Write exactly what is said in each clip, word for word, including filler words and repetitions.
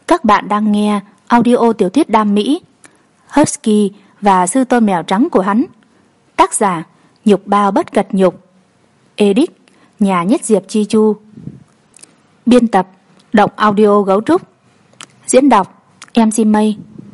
Các bạn đang nghe audio tiểu thuyết đam mỹ Husky và sư tôn mèo trắng của hắn. Tác giả Nhục Bao Bất Cật Nhục. Edit Nhà Nhất Diệp Chi Chu. Biên tập Động Audio Gấu Trúc. Diễn đọc em xê Mây.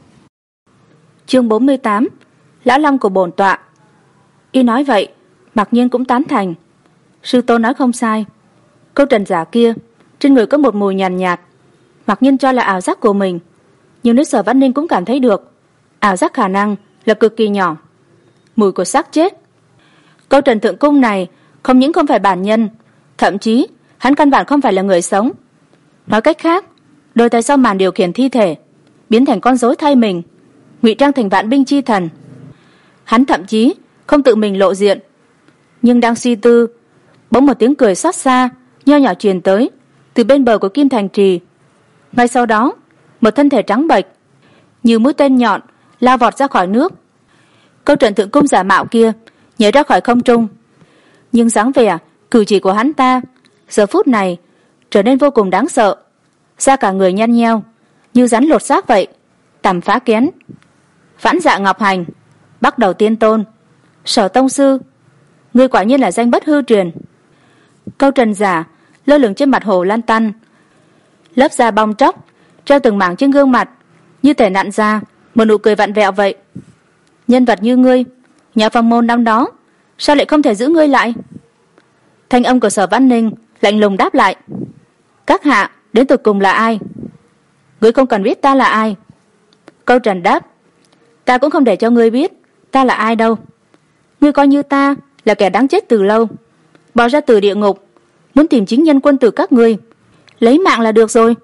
Chương bốn mươi tám. Lão Long của bổn tọa. Y nói vậy, Mặc Nhiên cũng tán thành. Sư tôn nói không sai. Câu trần giả kia trên người có một mùi nhàn nhạt, nhạt. Mặc Nhiên cho là ảo giác của mình, nhưng nếu Sở Văn Ninh cũng cảm thấy được, ảo giác khả năng là cực kỳ nhỏ. Mùi của xác chết. Câu Trần Thượng Cung này không những không phải bản nhân, thậm chí hắn căn bản không phải là người sống. Nói cách khác, đôi tay sau màn điều khiển thi thể biến thành con rối thay mình, ngụy trang thành vạn binh chi thần. Hắn thậm chí không tự mình lộ diện, nhưng đang suy tư, bỗng một tiếng cười xót xa nho nhỏ truyền tới từ bên bờ của Kim Thành Trì. Ngay sau đó, một thân thể trắng bệch như mũi tên nhọn lao vọt ra khỏi nước. Câu Trần Thượng Cung giả mạo kia nhảy ra khỏi không trung, nhưng dáng vẻ cử chỉ của hắn ta giờ phút này trở nên vô cùng đáng sợ, da cả người nhăn nheo như rắn lột xác vậy, tầm phá kén. Phản Dạ Ngọc Hành, Bắc Đầu Tiên Tôn, Sở Tông Sư, ngươi quả nhiên là danh bất hư truyền. Câu Trần giả lơ lửng trên mặt hồ lan tăn, lớp da bong tróc treo từng mảng trên gương mặt, như thể nặn ra một nụ cười vặn vẹo vậy. Nhân vật như ngươi, nhà Phong môn năm đó sao lại không thể giữ ngươi lại? Thanh âm của Sở Văn Ninh lạnh lùng đáp lại. Các hạ đến tột cùng là ai? Ngươi không cần biết ta là ai. Câu Trần đáp. Ta cũng không để cho ngươi biết ta là ai đâu. Ngươi coi như ta là kẻ đáng chết từ lâu, bỏ ra từ địa ngục, muốn tìm chính nhân quân tử các ngươi, lấy mạng là được rồi.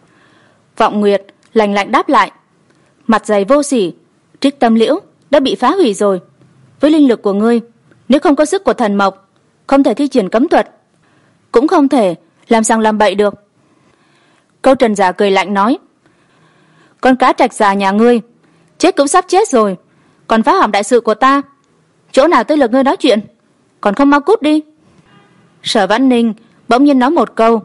Vọng Nguyệt lạnh lạnh đáp lại. Mặt dày vô sỉ, Trích Tâm Liễu đã bị phá hủy rồi. Với linh lực của ngươi, nếu không có sức của thần mộc, không thể thi triển cấm thuật, cũng không thể làm sằng làm bậy được. Câu Trần giả cười lạnh nói. Con cá trạch già nhà ngươi chết cũng sắp chết rồi, còn phá hỏng đại sự của ta. Chỗ nào tới lượt ngươi nói chuyện, còn không mau cút đi. Sở Văn Ninh bỗng nhiên nói một câu.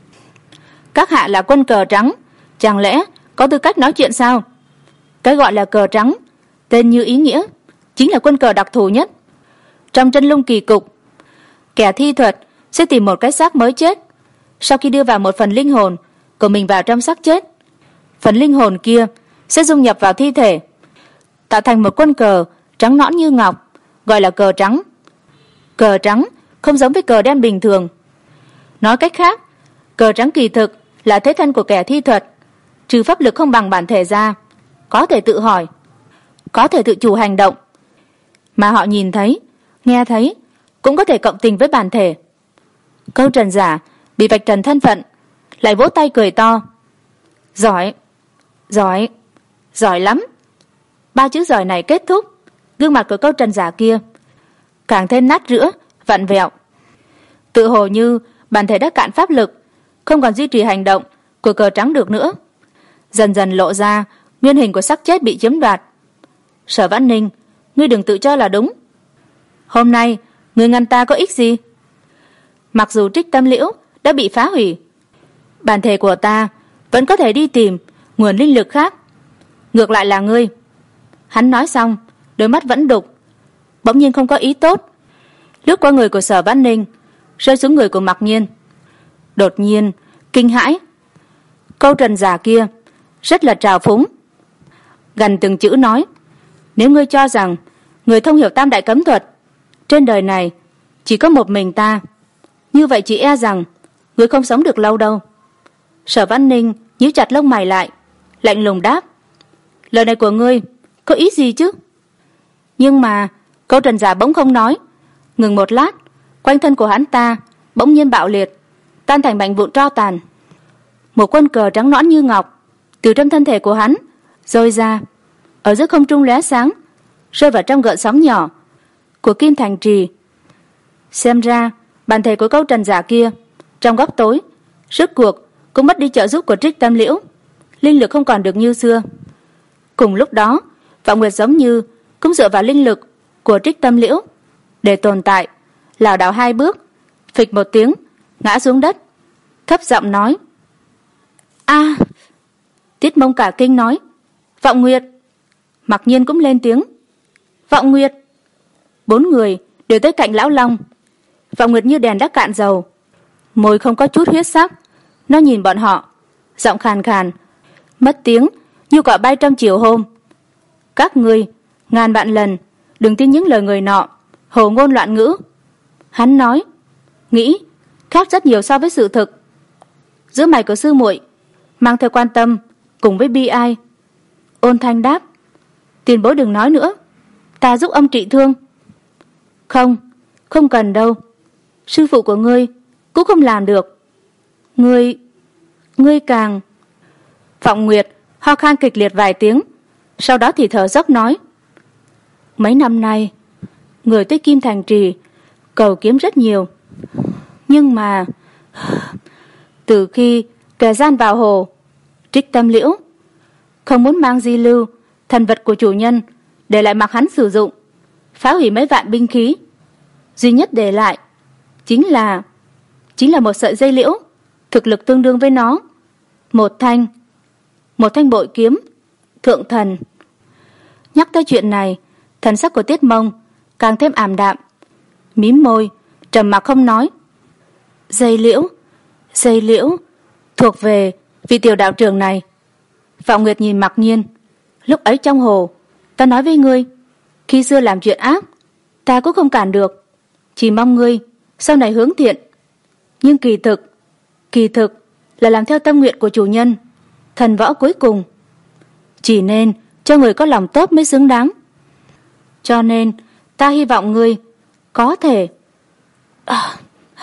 Các hạ là quân cờ trắng, chẳng lẽ có tư cách nói chuyện sao? Cái gọi là cờ trắng, tên như ý nghĩa, chính là quân cờ đặc thù nhất. Trong chân lung kỳ cục, kẻ thi thuật sẽ tìm một cái xác mới chết, sau khi đưa vào một phần linh hồn của mình vào trong xác chết, phần linh hồn kia sẽ dung nhập vào thi thể, tạo thành một quân cờ trắng nõn như ngọc, gọi là cờ trắng. Cờ trắng không giống với cờ đen bình thường. Nói cách khác, cờ trắng kỳ thực là thế thân của kẻ thi thuật, trừ pháp lực không bằng bản thể ra, có thể tự hỏi, có thể tự chủ hành động, mà họ nhìn thấy, nghe thấy, cũng có thể cộng tình với bản thể. Câu Trần giả bị vạch trần thân phận, lại vỗ tay cười to. Giỏi, giỏi, giỏi lắm. Ba chữ giỏi này kết thúc, gương mặt của Câu Trần giả kia càng thêm nát rữa, vặn vẹo, tự hồ như bản thể đã cạn pháp lực, không còn duy trì hành động của cờ trắng được nữa, dần dần lộ ra nguyên hình của xác chết bị chiếm đoạt. Sở Văn Ninh, ngươi đừng tự cho là đúng. Hôm nay ngươi ngăn ta có ích gì? Mặc dù Trích Tâm Liễu đã bị phá hủy, bản thể của ta vẫn có thể đi tìm nguồn linh lực khác. Ngược lại là ngươi. Hắn nói xong, đôi mắt vẫn đục, bỗng nhiên không có ý tốt, lướt qua người của Sở Văn Ninh, rơi xuống người của Mặc Nhiên. Đột nhiên kinh hãi. Câu Trần giả kia rất là trào phúng, gần từng chữ nói. Nếu ngươi cho rằng người thông hiểu tam đại cấm thuật trên đời này chỉ có một mình ta, như vậy chỉ e rằng ngươi không sống được lâu đâu. Sở Văn Ninh nhíu chặt lông mày lại, lạnh lùng đáp. Lời này của ngươi có ý gì chứ? Nhưng mà Câu Trần giả bỗng không nói, ngừng một lát, quanh thân của hắn ta bỗng nhiên bạo liệt, tan thành mảnh vụn tro tàn. Một quân cờ trắng nõn như ngọc từ trong thân thể của hắn rơi ra, ở giữa không trung lóe sáng, rơi vào trong gợn sóng nhỏ của Kim Thành Trì. Xem ra bản thể của Câu Trần giả kia trong góc tối rốt cuộc cũng mất đi trợ giúp của Trích Tâm Liễu, linh lực không còn được như xưa. Cùng lúc đó, Vọng Nguyệt giống như cũng dựa vào linh lực của Trích Tâm Liễu để tồn tại, lảo đảo hai bước, phịch một tiếng ngã xuống đất, thấp giọng nói. A! Tiết Mông cả kinh nói: Vọng Nguyệt. Mặc Nhiên cũng lên tiếng: Vọng Nguyệt. Bốn người đều tới cạnh Lão Long. Vọng Nguyệt như đèn đã cạn dầu, môi không có chút huyết sắc. Nó nhìn bọn họ, giọng khàn khàn, mất tiếng như quả bay trong chiều hôm: Các ngươi ngàn vạn lần đừng tin những lời người nọ hồ ngôn loạn ngữ. Hắn nói, nghĩ khác rất nhiều so với sự thực. Giữa mày của sư muội mang theo quan tâm cùng với bi ai. Ôn Thanh đáp: Tiền bối đừng nói nữa, ta giúp ông trị thương. Không, không cần đâu. Sư phụ của ngươi cũng không làm được. Ngươi, ngươi càng... Vọng Nguyệt ho khan kịch liệt vài tiếng, sau đó thì thở dốc nói: Mấy năm nay người tới Kim Thành Trì cầu kiếm rất nhiều, nhưng mà từ khi kẻ gian vào hồ Trích Tâm Liễu không muốn mang di lưu thần vật của chủ nhân để lại mặc hắn sử dụng, phá hủy mấy vạn binh khí, duy nhất để lại chính là chính là một sợi dây liễu thực lực tương đương với nó, một thanh một thanh bội kiếm thượng thần. Nhắc tới chuyện này, thần sắc của Tiết Mông càng thêm ảm đạm, mím môi trầm mặc không nói. Dây liễu, dây liễu thuộc về vị tiểu đạo trưởng này. Vọng Nguyệt nhìn Mặc Nhiên: Lúc ấy trong hồ, ta nói với ngươi, khi xưa làm chuyện ác ta cũng không cản được, chỉ mong ngươi sau này hướng thiện. Nhưng kỳ thực kỳ thực là làm theo tâm nguyện của chủ nhân, thần võ cuối cùng. Chỉ nên cho người có lòng tốt mới xứng đáng. Cho nên ta hy vọng ngươi có thể à,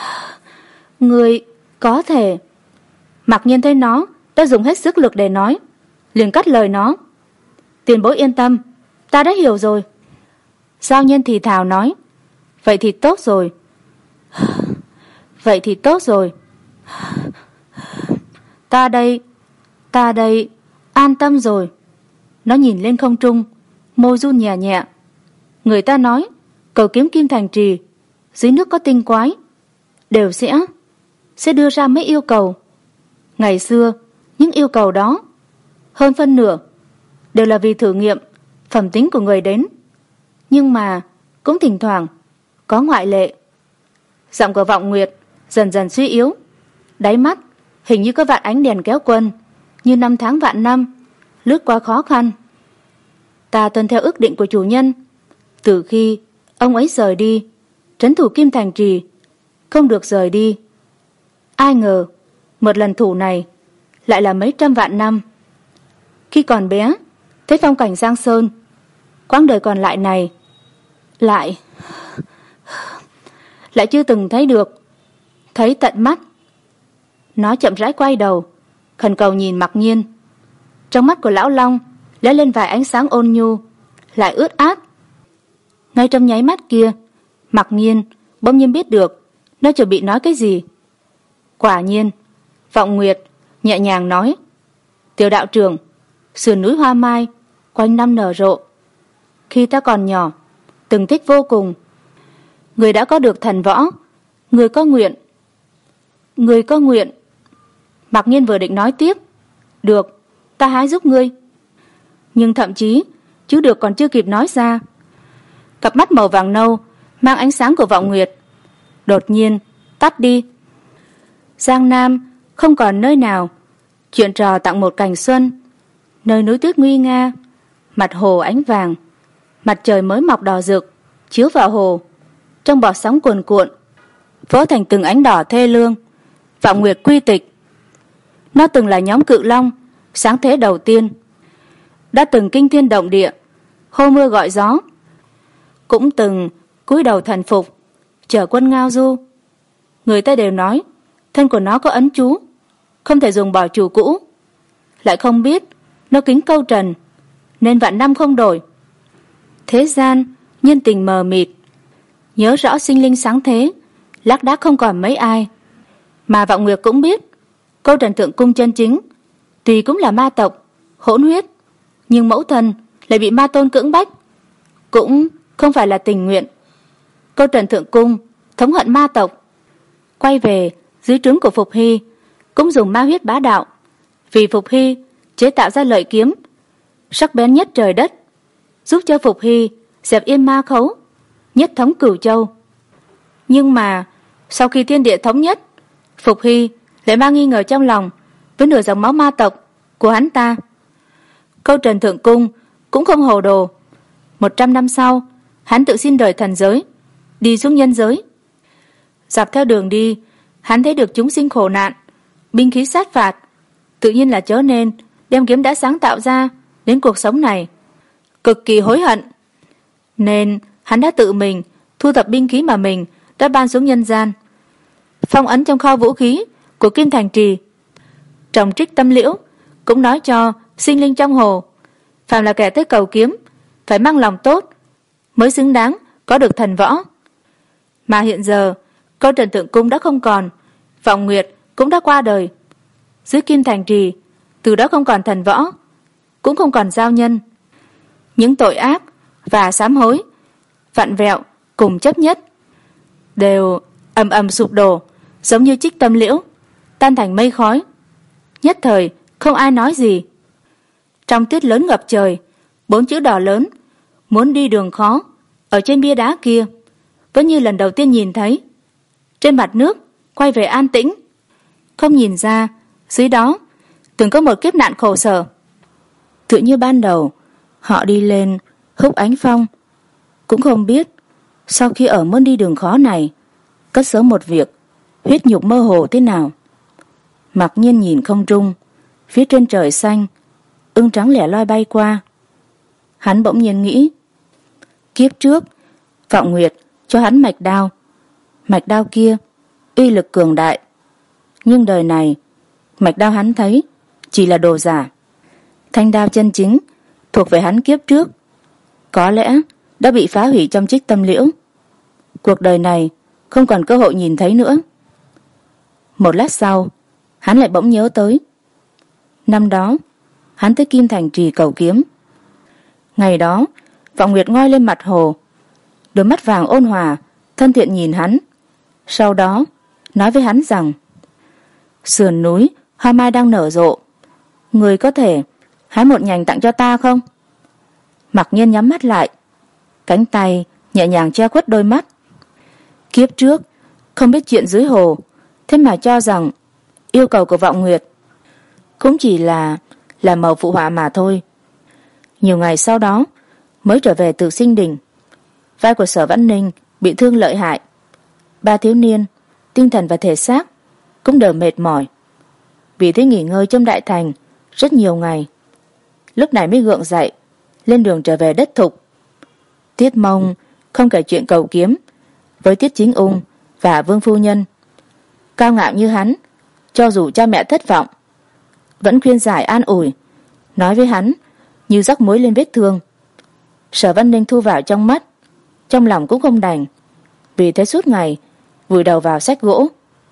ngươi có thể. Mặc Nhiên thấy nó đã dùng hết sức lực để nói, liền cắt lời nó: Tiền bối yên tâm, ta đã hiểu rồi. Giao Nhân thì thào nói: Vậy thì tốt rồi. Vậy thì tốt rồi. Ta đây, ta đây an tâm rồi. Nó nhìn lên không trung, môi run nhẹ nhẹ. Người ta nói cầu kiếm Kim Thành Trì dưới nước có tinh quái đều sẽ sẽ đưa ra mấy yêu cầu. Ngày xưa những yêu cầu đó hơn phân nửa đều là vì thử nghiệm phẩm tính của người đến, nhưng mà cũng thỉnh thoảng có ngoại lệ. Giọng của Vọng Nguyệt dần dần suy yếu, đáy mắt hình như có vạn ánh đèn kéo quân, như năm tháng vạn năm lướt qua khó khăn. Ta tuân theo ước định của chủ nhân, từ khi ông ấy rời đi, trấn thủ Kim Thành Trì không được rời đi. Ai ngờ một lần thủ này lại là mấy trăm vạn năm. Khi còn bé thấy phong cảnh Giang Sơn, quãng đời còn lại này lại lại chưa từng thấy được, thấy tận mắt. Nó chậm rãi quay đầu, khẩn cầu nhìn Mặc Nhiên. Trong mắt của Lão Long lóe lên vài ánh sáng ôn nhu lại ướt át. Ngay trong nháy mắt kia, Mặc Nhiên bỗng nhiên biết được nó chuẩn bị nói cái gì. Quả nhiên, Vọng Nguyệt nhẹ nhàng nói: Tiểu đạo trưởng, sườn núi hoa mai quanh năm nở rộ. Khi ta còn nhỏ, từng thích vô cùng. Người đã có được thần võ, người có nguyện. Người có nguyện. Mặc Nhiên vừa định nói tiếp: Được, ta hái giúp ngươi. Nhưng thậm chí chứ được còn chưa kịp nói ra, cặp mắt màu vàng nâu mang ánh sáng của Vọng Nguyệt đột nhiên tắt đi. Giang Nam không còn nơi nào chuyện trò tặng một cảnh xuân. Nơi núi tuyết nguy nga, mặt hồ ánh vàng, mặt trời mới mọc đỏ rực chiếu vào hồ, trong bọt sóng cuồn cuộn vỡ thành từng ánh đỏ thê lương. Vọng Nguyệt quy tịch. Nó từng là nhóm Cự Long sáng thế đầu tiên, đã từng kinh thiên động địa, hô mưa gọi gió, cũng từng cúi đầu thần phục chở quân ngao du. Người ta đều nói thân của nó có ấn chú, không thể dùng bỏ chủ cũ. Lại không biết nó kính câu trần nên vạn năm không đổi. Thế gian nhân tình mờ mịt, nhớ rõ sinh linh sáng thế lác đác không còn mấy ai. Mà Vọng Nguyệt cũng biết câu trần thượng cung chân chính tuy cũng là ma tộc hỗn huyết, nhưng mẫu thân lại bị ma tôn cưỡng bách, cũng không phải là tình nguyện. Câu trần thượng cung thống hận ma tộc, quay về dưới trướng của Phục Hy, cũng dùng ma huyết bá đạo, vì Phục Hy chế tạo ra lợi kiếm sắc bén nhất trời đất, giúp cho Phục Hy dẹp yên ma khấu, nhất thống Cửu Châu. Nhưng mà sau khi thiên địa thống nhất, Phục Hy lại mang nghi ngờ trong lòng với nửa dòng máu ma tộc của hắn ta. Câu Trần Thượng Cung cũng không hồ đồ. Một trăm năm sau, hắn tự xin rời thần giới, đi xuống nhân giới. Dọc theo đường đi, hắn thấy được chúng sinh khổ nạn, binh khí sát phạt, tự nhiên là chớ nên đem kiếm đã sáng tạo ra đến cuộc sống này. Cực kỳ hối hận, nên hắn đã tự mình thu thập binh khí mà mình đã ban xuống nhân gian, phong ấn trong kho vũ khí của Kim Thành Trì. Trồng trích tâm liễu cũng nói cho sinh linh trong hồ, phàm là kẻ tới cầu kiếm phải mang lòng tốt mới xứng đáng có được thần võ. Mà hiện giờ Câu Trần Thượng Cung đã không còn, Vọng Nguyệt cũng đã qua đời. Dưới Kim Thành Trì từ đó không còn thần võ, cũng không còn giao nhân. Những tội ác và sám hối, vặn vẹo cùng chấp nhất đều ầm ầm sụp đổ, giống như trích tâm liễu tan thành mây khói. Nhất thời không ai nói gì. Trong tuyết lớn ngập trời, bốn chữ đỏ lớn muốn đi đường khó ở trên bia đá kia vẫn như lần đầu tiên nhìn thấy. Trên mặt nước quay về an tĩnh, không nhìn ra dưới đó từng có một kiếp nạn khổ sở. Tự như ban đầu họ đi lên húc ánh phong, cũng không biết sau khi ở muốn đi đường khó này cất giấu một việc huyết nhục mơ hồ thế nào. Mặc nhiên nhìn không trung, phía trên trời xanh ưng trắng lẻ loi bay qua. Hắn bỗng nhiên nghĩ, kiếp trước Vọng Nguyệt cho hắn mạch đao, mạch đao kia uy lực cường đại, nhưng đời này mạch đao hắn thấy chỉ là đồ giả. Thanh đao chân chính thuộc về hắn kiếp trước có lẽ đã bị phá hủy trong trích tâm liễu. Cuộc đời này không còn cơ hội nhìn thấy nữa. Một lát sau, hắn lại bỗng nhớ tới năm đó hắn tới Kim Thành Trì cầu kiếm. Ngày đó Vọng Nguyệt ngoi lên mặt hồ, đôi mắt vàng ôn hòa thân thiện nhìn hắn, sau đó nói với hắn rằng sườn núi hoa mai đang nở rộ, người có thể hái một nhành tặng cho ta không? Mặc nhiên nhắm mắt lại, cánh tay nhẹ nhàng che khuất đôi mắt. Kiếp trước không biết chuyện dưới hồ, thế mà cho rằng yêu cầu của Vọng Nguyệt cũng chỉ là là màu phụ họa mà thôi. Nhiều ngày sau đó mới trở về từ Sinh Đình. Vai của Sở Vãn Ninh bị thương lợi hại, ba thiếu niên tinh thần và thể xác cũng đều mệt mỏi, vì thế nghỉ ngơi trong đại thành rất nhiều ngày. Lúc này mới gượng dậy lên đường trở về đất thục. Tiết Mông không kể chuyện cầu kiếm với Tiết Chính Ung và Vương phu nhân. Cao ngạo như hắn, cho dù cha mẹ thất vọng vẫn khuyên giải an ủi, nói với hắn như rắc muối lên vết thương. Sở Văn Ninh thu vào trong mắt, trong lòng cũng không đành, vì thế suốt ngày vùi đầu vào sách gỗ,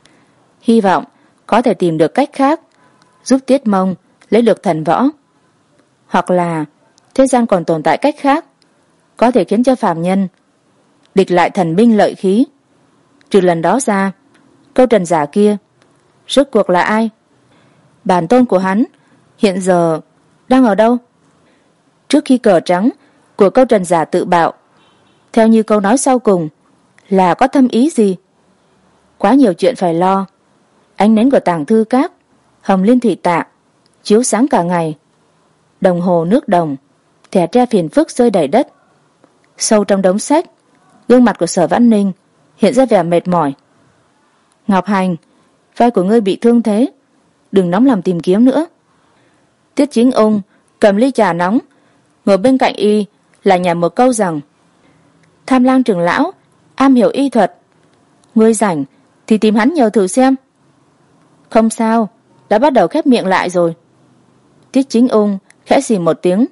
hy vọng có thể tìm được cách khác giúp Tiết Mông lấy được thần võ, hoặc là thế gian còn tồn tại cách khác có thể khiến cho phàm nhân địch lại thần binh lợi khí. Trừ lần đó ra, Câu Trần giả kia rốt cuộc là ai? Bản tôn của hắn hiện giờ đang ở đâu? Trước khi cờ trắng của Câu Trần giả tự bạo, theo như câu nói sau cùng là có thâm ý gì? Quá nhiều chuyện phải lo. Ánh nến của Tàng Thư Các, Hồng Liên Thủy Tạ chiếu sáng cả ngày. Đồng hồ nước đồng, thẻ tre phiền phức rơi đầy đất. Sâu trong đống sách, gương mặt của Sở Vãn Ninh hiện ra vẻ mệt mỏi. Ngọc Hành, vai của ngươi bị thương thế, đừng nóng lòng tìm kiếm nữa. Tiết Chính Ung cầm ly trà nóng, ngồi bên cạnh y là nhả một câu rằng Tham Lang trưởng lão am hiểu y thuật, ngươi rảnh thì tìm hắn nhờ thử xem. Không sao, đã bắt đầu khép miệng lại rồi. Tiết Chính Ung khẽ xì một tiếng.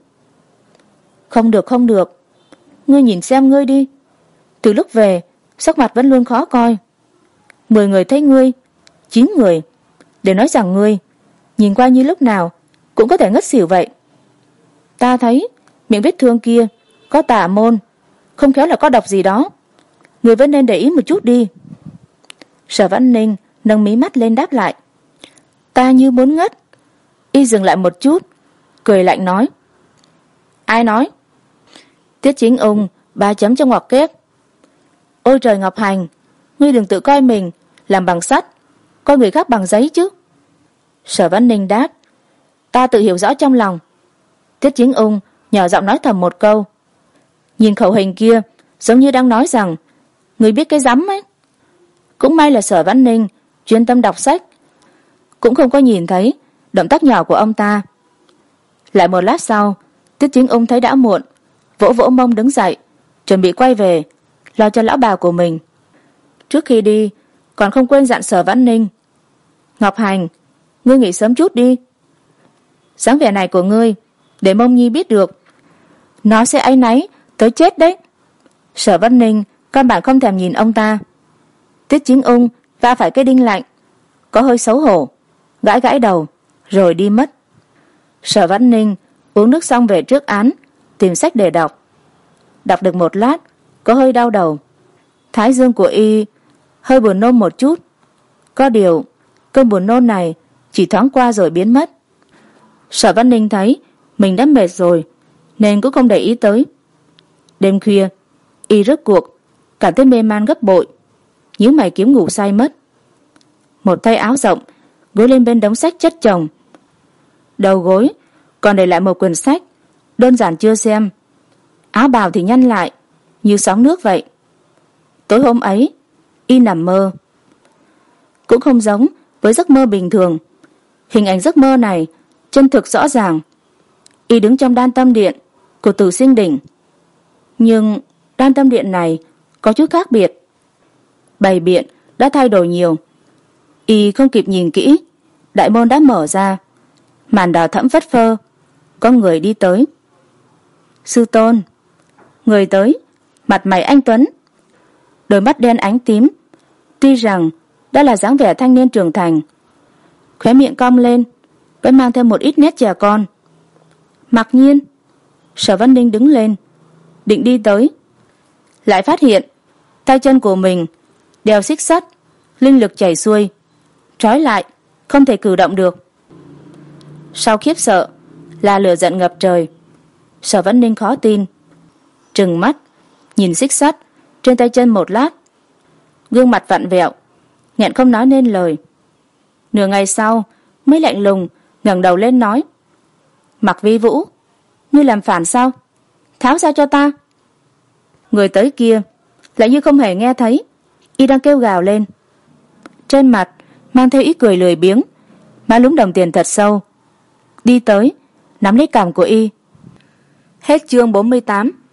Không được không được, ngươi nhìn xem ngươi đi, từ lúc về sắc mặt vẫn luôn khó coi. Mười người thấy ngươi, chín người để nói rằng ngươi nhìn qua như lúc nào cũng có thể ngất xỉu vậy. Ta thấy miệng vết thương kia có tà môn, không khéo là có độc gì đó, ngươi vẫn nên để ý một chút đi. Sở Vãn Ninh nâng mí mắt lên đáp lại. Ta như muốn ngất. Y dừng lại một chút, cười lạnh nói. Ai nói? Tiết Chính Ung ba chấm trong ngoặc kép. Ôi trời Ngọc Hành, ngươi đừng tự coi mình làm bằng sắt, coi người khác bằng giấy chứ. Sở Văn Ninh đáp. Ta tự hiểu rõ trong lòng. Tiết Chính Ung nhỏ giọng nói thầm một câu. Nhìn khẩu hình kia giống như đang nói rằng người biết cái rắm ấy. Cũng may là Sở Văn Ninh chuyên tâm đọc sách, cũng không có nhìn thấy động tác nhỏ của ông ta. Lại một lát sau, Tiết Chính Ung thấy đã muộn, vỗ vỗ mông đứng dậy, chuẩn bị quay về lo cho lão bà của mình. Trước khi đi còn không quên dặn Sở Văn Ninh. Ngọc Hành, ngươi nghỉ sớm chút đi. Dáng vẻ này của ngươi để Mông Nhi biết được, nó sẽ áy náy tới chết đấy. Sở Văn Ninh căn bản không thèm nhìn ông ta. Tiết Chính Ung va phải cái đinh lạnh, có hơi xấu hổ, gãi gãi đầu rồi đi mất. Sở Văn Ninh uống nước xong về trước án, tìm sách để đọc. Đọc được một lát có hơi đau đầu. Thái dương của y hơi buồn nôn một chút. Có điều cơn buồn nôn này chỉ thoáng qua rồi biến mất. Sở Văn Ninh thấy mình đã mệt rồi nên cũng không để ý tới. Đêm khuya y rốt cuộc cảm thấy mê man gấp bội, nhíu mày kiếm ngủ say mất. Một tay áo rộng gối lên bên đống sách chất chồng, đầu gối còn để lại một quyển sách đơn giản chưa xem. Áo bào thì nhăn lại như sóng nước vậy. Tối hôm ấy y nằm mơ, cũng không giống với giấc mơ bình thường. Hình ảnh giấc mơ này chân thực rõ ràng. Y đứng trong đan tâm điện của Tử Sinh Đỉnh, nhưng đan tâm điện này có chút khác biệt. Bày biện đã thay đổi nhiều. Y không kịp nhìn kỹ, đại môn đã mở ra, màn đỏ thẫm phất phơ, có người đi tới. Sư tôn. Người tới mặt mày anh tuấn, đôi mắt đen ánh tím, tuy rằng đã là dáng vẻ thanh niên trưởng thành, khóe miệng cong lên vẫn mang thêm một ít nét trẻ con. Mặc Nhiên. Sở Văn Ninh đứng lên định đi tới, lại phát hiện tay chân của mình đeo xích sắt, linh lực chảy xuôi, trói lại không thể cử động được. Sau khiếp sợ là lửa giận ngập trời. Sở Văn Ninh khó tin, trừng mắt nhìn xích sắt trên tay chân một lát, gương mặt vặn vẹo, nghẹn không nói nên lời. Nửa ngày sau mới lạnh lùng ngẩng đầu lên nói. Mặc Vi Vũ, ngươi làm phản sao? Tháo ra cho ta. Người tới kia lại như không hề nghe thấy y đang kêu gào lên, trên mặt mang theo ý cười lười biếng, má lúm đồng tiền thật sâu, đi tới nắm lấy cằm của y. Hết chương bốn mươi tám.